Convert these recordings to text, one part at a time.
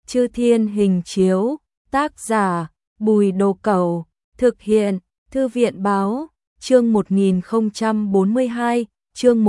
Chư Thiên Hình Chiếu, tác giả Bùi Đồ Cẩu, thực hiện Thư viện Báo, chương 1042, chương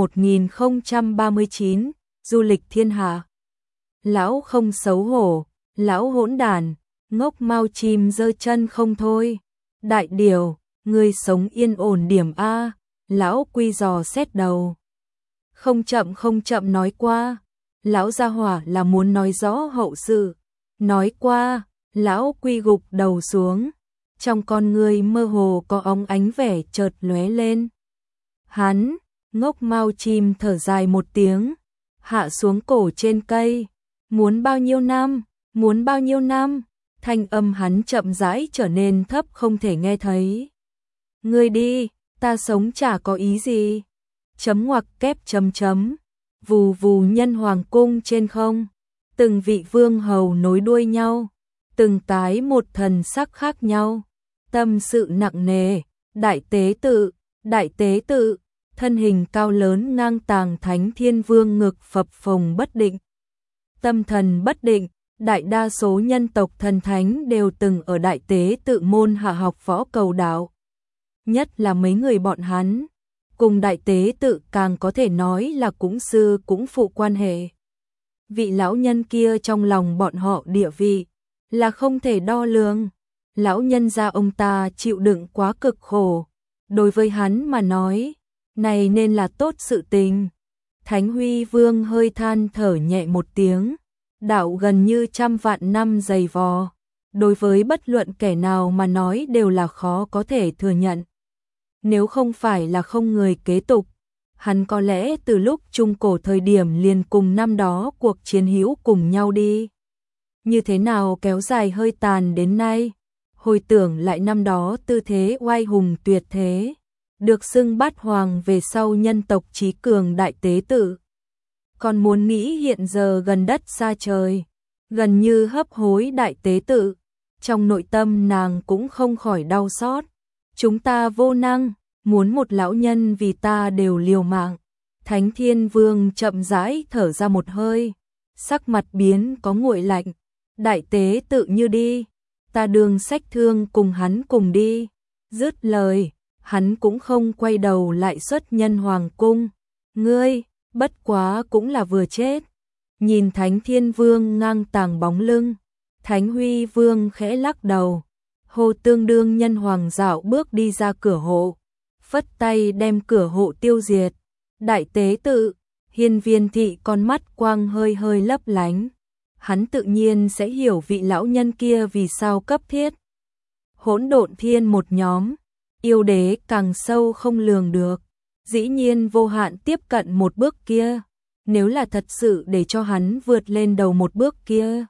1039, du lịch thiên hạ. Lão không xấu hổ, lão hỗn đản, ngốc mau chim giơ chân không thôi. Đại điều, ngươi sống yên ổn điểm a, lão Quy dò xét đầu. Không chậm nói qua, lão gia hỏa là muốn nói rõ hậu sự. Nói qua, lão Quy gục đầu xuống, trong con người mơ hồ có óng ánh vẻ chợt lóe lên. Hắn, ngốc mau chim thở dài một tiếng, hạ xuống cổ trên cây. Muốn bao nhiêu năm, muốn bao nhiêu năm, thanh âm hắn chậm rãi trở nên thấp không thể nghe thấy. Ngươi đi, ta sống chả có ý gì. Chấm ngoặc kép chấm chấm, vù vù nhân hoàng cung trên không. Từng vị vương hầu nối đuôi nhau, từng cái một thần sắc khác nhau. Tâm sự nặng nề, đại tế tự, thân hình cao lớn ngang tàng Thánh Thiên Vương ngực phập phồng bất định. Tâm thần bất định, đại đa số nhân tộc thần thánh đều từng ở đại tế tự môn hạ học võ cầu đạo. Nhất là mấy người bọn hắn, cùng đại tế tự càng có thể nói là cũng sư cũng phụ quan hệ. Vị lão nhân kia trong lòng bọn họ địa vị là không thể đo lường. Lão nhân gia ông ta chịu đựng quá cực khổ, đối với hắn mà nói, này nên là tốt sự tình. Thánh Huy Vương hơi than thở nhẹ một tiếng, đạo gần như 100 vạn năm dày vò, đối với bất luận kẻ nào mà nói đều là khó có thể thừa nhận. Nếu không phải là không người kế tục, hắn có lẽ từ lúc trung cổ thời điểm liền cùng năm đó cuộc chiến hữu cùng nhau đi. Như thế nào kéo dài hơi tàn đến nay, hồi tưởng lại năm đó tư thế oai hùng tuyệt thế, được xưng bát hoàng về sau nhân tộc trí cường đại tế tự. Còn muốn nghĩ hiện giờ gần đất xa trời, gần như hấp hối đại tế tự, trong nội tâm nàng cũng không khỏi đau xót. Chúng ta vô năng, muốn một lão nhân vì ta đều liều mạng. Thánh Thiên Vương chậm rãi thở ra một hơi, sắc mặt biến có nguội lạnh. Đại tế tự như đi, ta đường sách thương cùng hắn cùng đi. Dứt lời, hắn cũng không quay đầu lại xuất nhân hoàng cung. Ngươi, bất quá cũng là vừa chết. Nhìn Thánh Thiên Vương ngang tàng bóng lưng, Thánh Huy Vương khẽ lắc đầu. Hồ tương đương nhân hoàng dạo bước đi ra cửa hộ, phất tay đem cửa hộ tiêu diệt. Đại tế tự, Hiên Viên Thị con mắt quang hơi hơi lấp lánh. Hắn tự nhiên sẽ hiểu vị lão nhân kia vì sao cấp thiết. Hỗn độn thiên một nhóm, yêu đế càng sâu không lường được, dĩ nhiên vô hạn tiếp cận một bước kia. Nếu là thật sự để cho hắn vượt lên đầu một bước kia,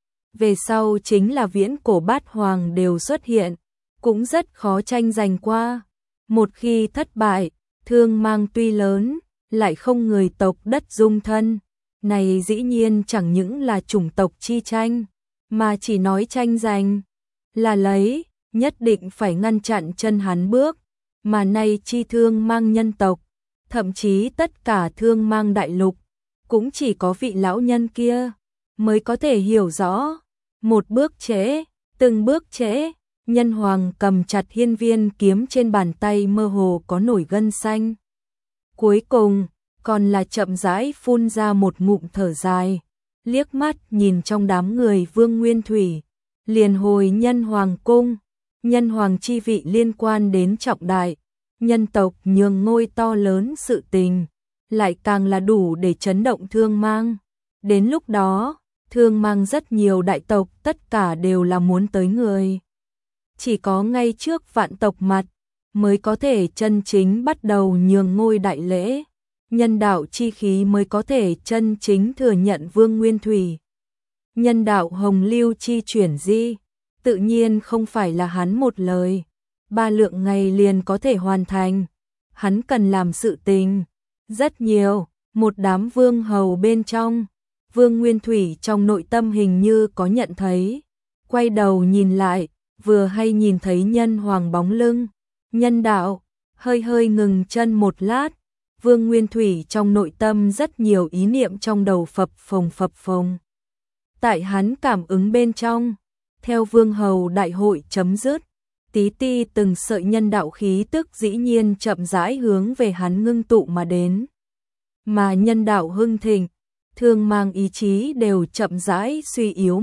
về sau chính là viễn cổ bát hoàng đều xuất hiện, cũng rất khó tranh giành qua. Một khi thất bại, thương mang tuy lớn, lại không người tộc đất dung thân. Này dĩ nhiên chẳng những là chủng tộc chi tranh, mà chỉ nói tranh giành là lấy, nhất định phải ngăn chặn chân hắn bước. Mà nay chi thương mang nhân tộc, thậm chí tất cả thương mang đại lục, cũng chỉ có vị lão nhân kia mới có thể hiểu rõ. Một bước trễ, từng bước trễ, nhân hoàng cầm chặt hiên viên kiếm trên bàn tay mơ hồ có nổi gân xanh. Cuối cùng, còn là chậm rãi phun ra một ngụm thở dài, liếc mắt nhìn trong đám người Vương Nguyên Thủy, liền hồi nhân hoàng cung. Nhân hoàng chi vị liên quan đến trọng đại, nhân tộc nhường ngôi to lớn sự tình, lại càng là đủ để chấn động thương mang. Đến lúc đó, thương mang rất nhiều đại tộc tất cả đều là muốn tới người. Chỉ có ngay trước vạn tộc mặt, mới có thể chân chính bắt đầu nhường ngôi đại lễ. Nhân đạo chi khí mới có thể chân chính thừa nhận Vương Nguyên Thủy. Nhân đạo hồng lưu chi chuyển di, tự nhiên không phải là hắn một lời, 3 lượng ngày liền có thể hoàn thành. Hắn cần làm sự tình rất nhiều. Một đám vương hầu bên trong, Vương Nguyên Thủy trong nội tâm hình như có nhận thấy, quay đầu nhìn lại, vừa hay nhìn thấy nhân hoàng bóng lưng. Nhân đạo hơi hơi ngừng chân một lát, Vương Nguyên Thủy trong nội tâm rất nhiều ý niệm trong đầu phập phồng. tại hắn cảm ứng bên trong. Theo vương hầu đại hội chấm dứt, tí ti từng sợi nhân đạo khí tức dĩ nhiên chậm rãi hướng về hắn ngưng tụ mà đến. Mà nhân đạo hưng thịnh, thương mang ý chí đều chậm rãi suy yếu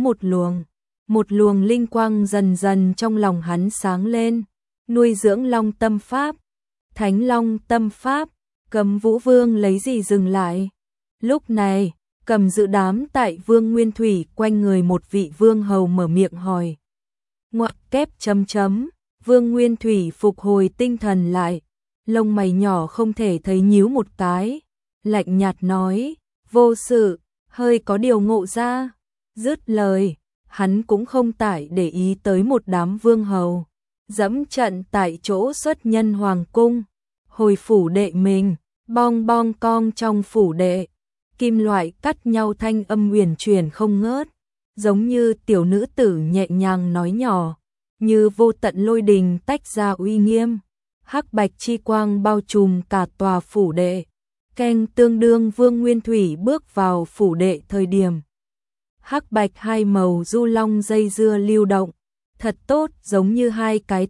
một luồng linh quang dần dần trong lòng hắn sáng lên, nuôi dưỡng long tâm pháp, thánh long tâm pháp. Cầm Vũ Vương lấy gì dừng lại? Lúc này, Cầm dự đám tại Vương Nguyên Thủy quanh người một vị vương hầu mở miệng hỏi. Ngoặc kép chấm chấm, Vương Nguyên Thủy phục hồi tinh thần lại, lông mày nhỏ không thể thấy nhíu một cái, lạnh nhạt nói, vô sự, hơi có điều ngộ ra. Dứt lời, hắn cũng không tải để ý tới một đám vương hầu, dẫm trận tại chỗ xuất nhân hoàng cung, hồi phủ đệ mình, bong bong cong trong phủ đệ, kim loại cắt nhau thanh âm huyền chuyển không ngớt, giống như tiểu nữ tử nhẹ nhàng nói nhỏ, như vô tận lôi đình tách ra uy nghiêm, hắc bạch chi quang bao trùm cả tòa phủ đệ. Canh tương đương Vương Nguyên Thủy bước vào phủ đệ thời điểm, hắc bạch hai màu du long dây dưa lưu động, thật tốt, giống như hai cái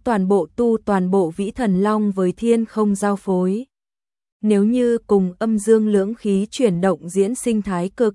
toàn bộ vĩ thần long với thiên không giao phối. Nếu như cùng âm dương lưỡng khí chuyển động diễn sinh thái cực,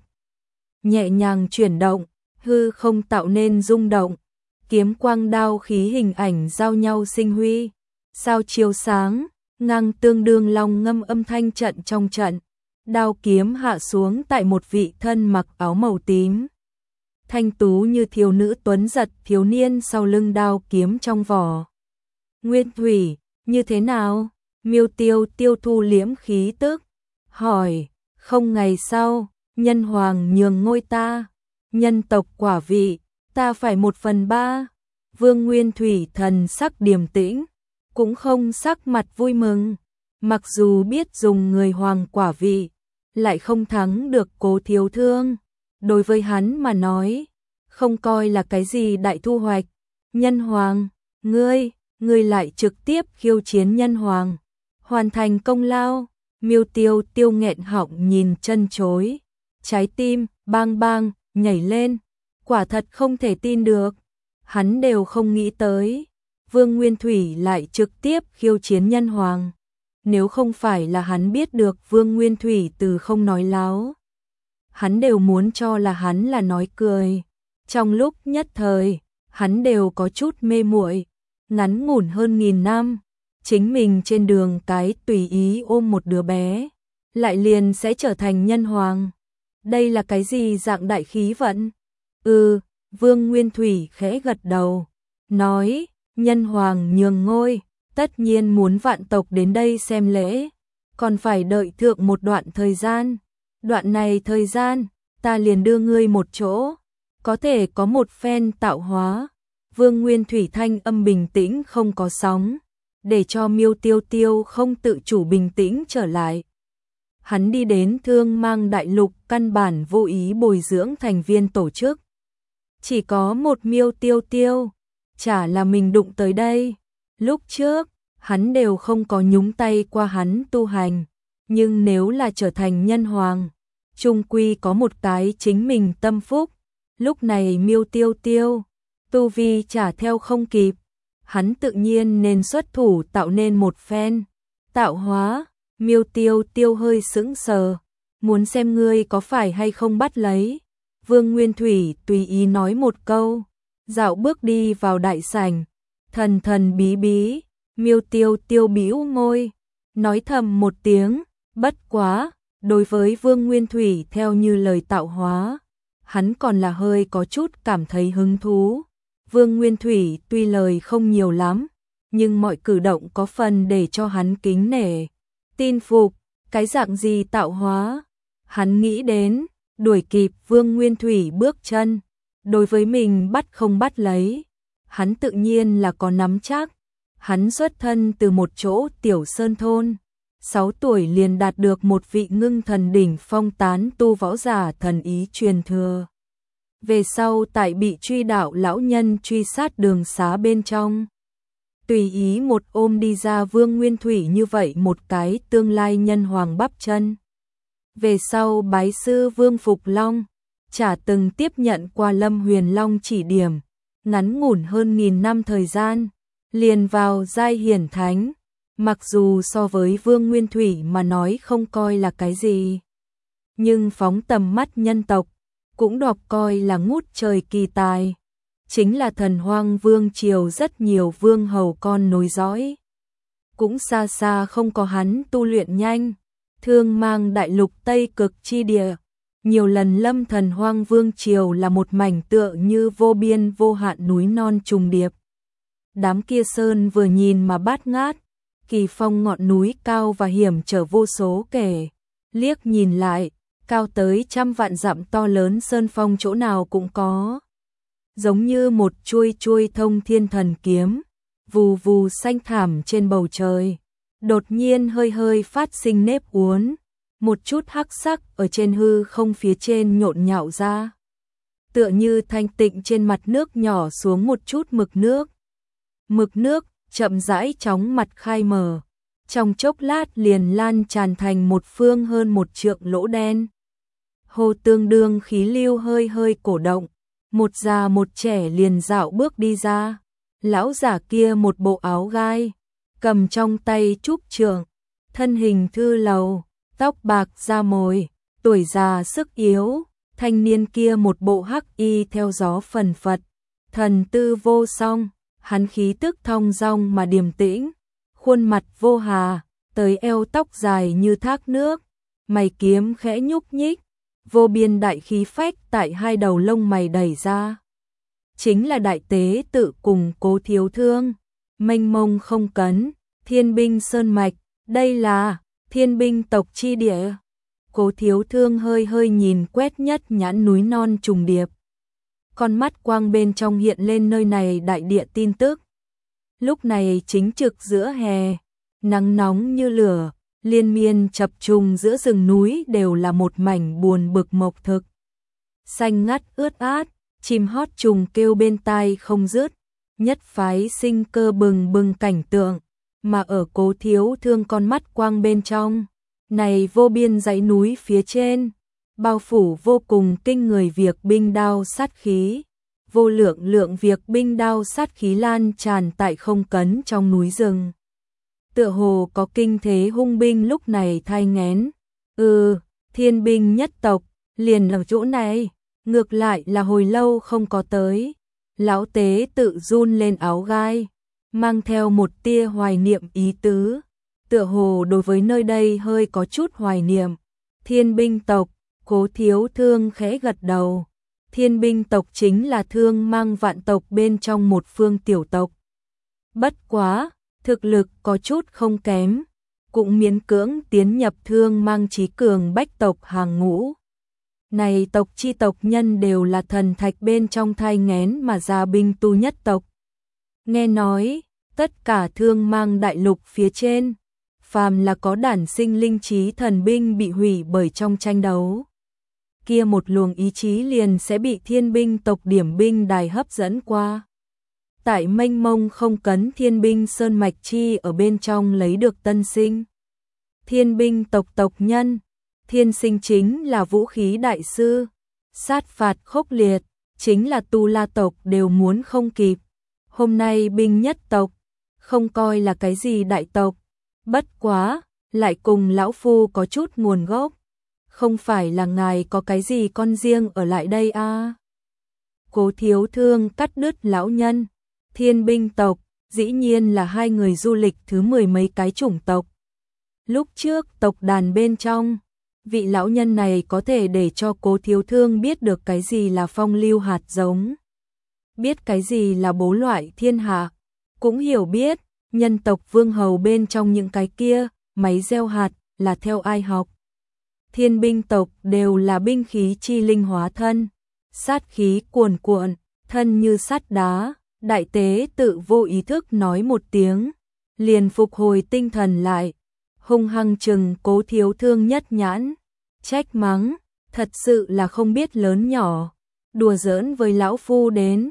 nhẹ nhàng chuyển động, hư không tạo nên rung động, kiếm quang đao khí hình ảnh giao nhau sinh huy, sao chiếu sáng, ngang tương đương long ngâm âm thanh trận trong trận, đao kiếm hạ xuống tại một vị thân mặc áo màu tím. Thanh tú như thiếu nữ tuấn giật thiếu niên sau lưng đao kiếm trong vỏ. Nguyên Thủy, như thế nào? Miêu Tiêu tiêu thu liễm khí tức, hỏi, không ngày sau, nhân hoàng nhường ngôi ta, nhân tộc quả vị, ta phải 1/3. Vương Nguyên Thủy thần sắc điềm tĩnh, cũng không sắc mặt vui mừng, mặc dù biết dùng người hoàng quả vị, lại không thắng được Cố Thiếu Thương. Đối với hắn mà nói, không coi là cái gì đại thu hoạch. Nhân hoàng, ngươi lại trực tiếp khiêu chiến nhân hoàng, hoàn thành công lao. Miêu Tiêu tiêu nghẹn họng nhìn chân chối, trái tim bang bang nhảy lên, quả thật không thể tin được, hắn đều không nghĩ tới Vương Nguyên Thủy lại trực tiếp khiêu chiến nhân hoàng. Nếu không phải là hắn biết được Vương Nguyên Thủy từ không nói láo, hắn đều muốn cho là hắn là nói cười. Trong lúc nhất thời, hắn đều có chút mê muội, ngắn ngủn hơn 1000 năm, chính mình trên đường cái tùy ý ôm một đứa bé, lại liền sẽ trở thành nhân hoàng. Đây là cái gì dạng đại khí vận? Vương Nguyên Thủy khẽ gật đầu, nói, nhân hoàng nhường ngôi, tất nhiên muốn vạn tộc đến đây xem lễ, còn phải đợi thượng một đoạn thời gian. Đoạn này thời gian, ta liền đưa ngươi một chỗ, có thể có một phen tạo hóa. Vương Nguyên Thủy thanh âm bình tĩnh không có sóng, để cho Miêu Tiêu tiêu không tự chủ bình tĩnh trở lại. Hắn đi đến Thương Mang Đại Lục căn bản vô ý bồi dưỡng thành viên tổ chức. Chỉ có một Miêu Tiêu tiêu, chả là mình đụng tới đây. Lúc trước, hắn đều không có nhúng tay qua hắn tu hành, nhưng nếu là trở thành nhân hoàng, chung quy có một cái chính mình tâm phúc. Lúc này Miêu Tiêu tiêu, tu vi trả theo không kịp, hắn tự nhiên nên xuất thủ tạo nên một phen tạo hóa. Miêu Tiêu tiêu hơi sững sờ, muốn xem ngươi có phải hay không bắt lấy. Vương Nguyên Thủy tùy ý nói một câu, dạo bước đi vào đại sảnh, thần thần bí bí. Miêu Tiêu tiêu bĩu môi, nói thầm một tiếng, bất quá, đối với Vương Nguyên Thủy theo như lời tạo hóa, hắn còn là hơi có chút cảm thấy hứng thú. Vương Nguyên Thủy tuy lời không nhiều lắm, nhưng mọi cử động có phần để cho hắn kính nể, tin phục. Cái dạng gì tạo hóa? Hắn nghĩ đến, đuổi kịp Vương Nguyên Thủy bước chân, đối với mình bắt không bắt lấy, hắn tự nhiên là có nắm chắc. Hắn xuất thân từ một chỗ tiểu sơn thôn, 6 tuổi liền đạt được một vị ngưng thần đỉnh phong tán tu võ giả thần ý truyền thừa. Về sau tại bị truy đạo lão nhân truy sát đường xá bên trong, tùy ý một ôm đi ra Vương Nguyên Thủy như vậy một cái tương lai nhân hoàng bắp chân. Về sau bái sư Vương Phục Long, chả từng tiếp nhận qua Lâm Huyền Long chỉ điểm, ngắn ngủn hơn 1000 năm thời gian, liền vào giai hiển thánh, mặc dù so với Vương Nguyên Thủy mà nói không coi là cái gì, nhưng phóng tầm mắt nhân tộc, cũng đọc coi là ngút trời kỳ tài, chính là Thần Hoang Vương triều rất nhiều vương hầu con nối dõi, cũng xa xa không có hắn tu luyện nhanh. Thương Mang đại lục Tây Cực chi địa, nhiều lần Lâm Thần Hoang Vương triều là một mảnh tựa như vô biên vô hạn núi non trùng điệp. Đám kia sơn vừa nhìn mà bát ngát, kỳ phong ngọn núi cao và hiểm trở vô số kể, liếc nhìn lại, cao tới trăm vạn dặm to lớn sơn phong chỗ nào cũng có. Giống như một chuôi chuôi thông thiên thần kiếm, vù vù xanh thảm trên bầu trời. Đột nhiên hơi hơi phát sinh nếp uốn, một chút hắc sắc ở trên hư không phía trên nhộn nhạo ra. Tựa như thanh tịnh trên mặt nước nhỏ xuống một chút mực nước. Mực nước chậm rãi chóng mặt khai mở, trong chốc lát liền lan tràn thành một phương hơn 1 trượng lỗ đen. Hồ tương đương khí lưu hơi hơi cổ động, một già một trẻ liền dạo bước đi ra. Lão giả kia một bộ áo gai, cầm trong tay trúc trượng, thân hình thư lầu, tóc bạc da mồi, tuổi già sức yếu, thanh niên kia một bộ hắc y theo gió phần phật, thần tư vô song, hắn khí tức thong dong mà điềm tĩnh, khuôn mặt vô hà, tới eo tóc dài như thác nước, mày kiếm khẽ nhúc nhích, vô biên đại khí phách tại hai đầu lông mày đẩy ra. Chính là đại tế tự cùng Cố Thiếu Thương, mênh mông không cấn, thiên binh sơn mạch, đây là thiên binh tộc chi địa. Cố Thiếu Thương hơi hơi nhìn quét nhất nhãn núi non trùng điệp. Con mắt quang bên trong hiện lên nơi này đại địa tin tức. Lúc này chính trực giữa hè, nắng nóng như lửa, liên miên chập trùng giữa rừng núi đều là một mảnh buồn bực mộc thực. Xanh ngắt ướt át, chim hót trùng kêu bên tai không dứt, nhất phái sinh cơ bừng bừng cảnh tượng, mà ở Cố Thiếu Thương con mắt quang bên trong, này vô biên dãy núi phía trên, bao phủ vô cùng kinh người việc binh đao sát khí, vô lượng lượng việc binh đao sát khí lan tràn tại không cấn trong núi rừng. Tựa hồ có kinh thế hung binh lúc này thai nghén, thiên binh nhất tộc, liền ở chỗ này. Ngược lại là hồi lâu không có tới, lão tế tự run lên áo gai, mang theo một tia hoài niệm ý tứ, tựa hồ đối với nơi đây hơi có chút hoài niệm. Thiên binh tộc, Cố Thiếu Thương khẽ gật đầu, thiên binh tộc chính là Thương Mang vạn tộc bên trong một phương tiểu tộc. Bất quá, thực lực có chút không kém, cũng miễn cưỡng tiến nhập Thương Mang trí cường bách tộc hàng ngũ. Này tộc chi tộc nhân đều là thần thạch bên trong thai nghén mà ra binh tu nhất tộc. Nghe nói, tất cả Thương Mang đại lục phía trên, phàm là có đản sinh linh trí thần binh bị hủy bởi trong tranh đấu. Kia một luồng ý chí liền sẽ bị thiên binh tộc điểm binh đài hấp dẫn qua. Tại mênh mông không cấn thiên binh sơn mạch chi ở bên trong lấy được tân sinh. Thiên binh tộc tộc nhân. Thiên sinh chính là vũ khí đại sư, sát phạt khốc liệt, chính là Tu La tộc đều muốn không kịp. Hôm nay binh nhất tộc, không coi là cái gì đại tộc, bất quá, lại cùng lão phu có chút nguồn gốc. Không phải là ngài có cái gì con riêng ở lại đây à? Cố Thiếu Thương cắt đứt lão nhân, thiên binh tộc, dĩ nhiên là hai người du lịch thứ 10 mấy cái chủng tộc. Lúc trước tộc đàn bên trong, vị lão nhân này có thể để cho Cố Thiếu Thương biết được cái gì là phong lưu hạt giống, biết cái gì là bố loại thiên hạ, cũng hiểu biết nhân tộc vương hầu bên trong những cái kia, máy gieo hạt là theo ai học. Thiên binh tộc đều là binh khí chi linh hóa thân, sát khí cuồn cuộn, thân như sắt đá, đại tế tự vô ý thức nói một tiếng, liền phục hồi tinh thần lại, hung hăng chừng Cố Thiếu Thương nhất nhãn, trách mắng, thật sự là không biết lớn nhỏ, đùa giỡn với lão phu đến,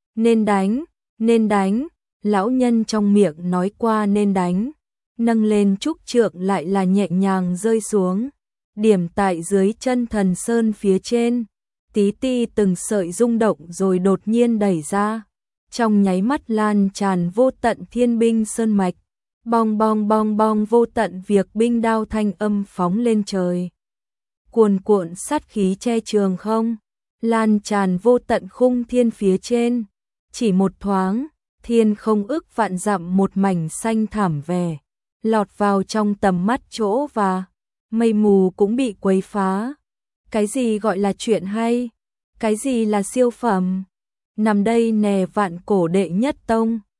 nên đánh, lão nhân trong miệng nói qua nên đánh, nâng lên trúc trượng lại là nhẹ nhàng rơi xuống, điểm tại dưới chân Thần Sơn phía trên, tí ti từng sợi rung động rồi đột nhiên đẩy ra. Trong nháy mắt lan tràn vô tận thiên binh sơn mạch, bong bong bong bong vô tận việc binh đao thanh âm phóng lên trời. Cuồn cuộn sát khí che trường không, lan tràn vô tận khung thiên phía trên. Chỉ một thoáng, thiên không ức vạn dặm một mảnh xanh thảm vẻ, lọt vào trong tầm mắt chỗ và mây mù cũng bị quấy phá. Cái gì gọi là chuyện hay? Cái gì là siêu phẩm? Nằm đây nè vạn cổ đệ nhất tông.